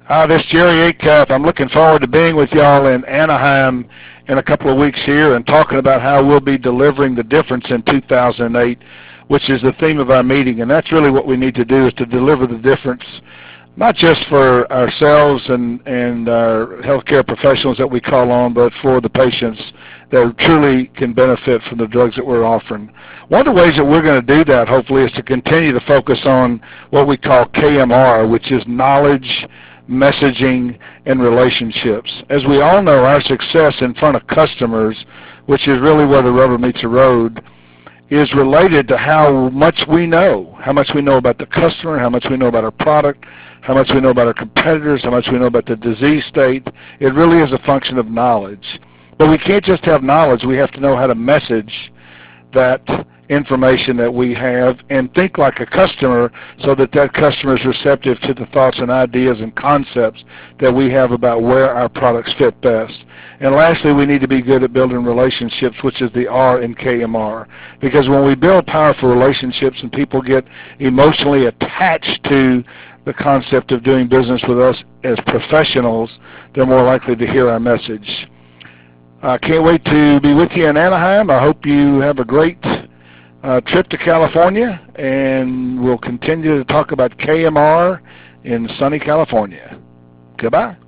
Hi, this is Jerry Acuff. I'm looking forward to being with y'all in Anaheim in a couple of weeks here and talking about how we'll be delivering the difference in 2008, which is the theme of our meeting. And that's really what we need to do, is to deliver the difference, not just for ourselves and our healthcare professionals that we call on, but for the patients that truly can benefit from the drugs that we're offering. One of the ways that we're going to do that, hopefully, is to continue to focus on what we call KMR, which is knowledge, messaging, and relationships. As we all know, our success in front of customers, which is really where the rubber meets the road, is related to how much we know about the customer, how much we know about our product, how much we know about our competitors, how much we know about the disease state. It really is a function of knowledge. But we can't just have knowledge. We have to know how to message that information that we have and think like a customer, so that that customer is receptive to the thoughts and ideas and concepts that we have about where our products fit best. And lastly, we need to be good at building relationships, which is the R in KMR. Because when we build powerful relationships and people get emotionally attached to the concept of doing business with us as professionals, they're more likely to hear our message. I can't wait to be with you in Anaheim. I hope you have a great trip to California, and we'll continue to talk about KMR in sunny California. Goodbye.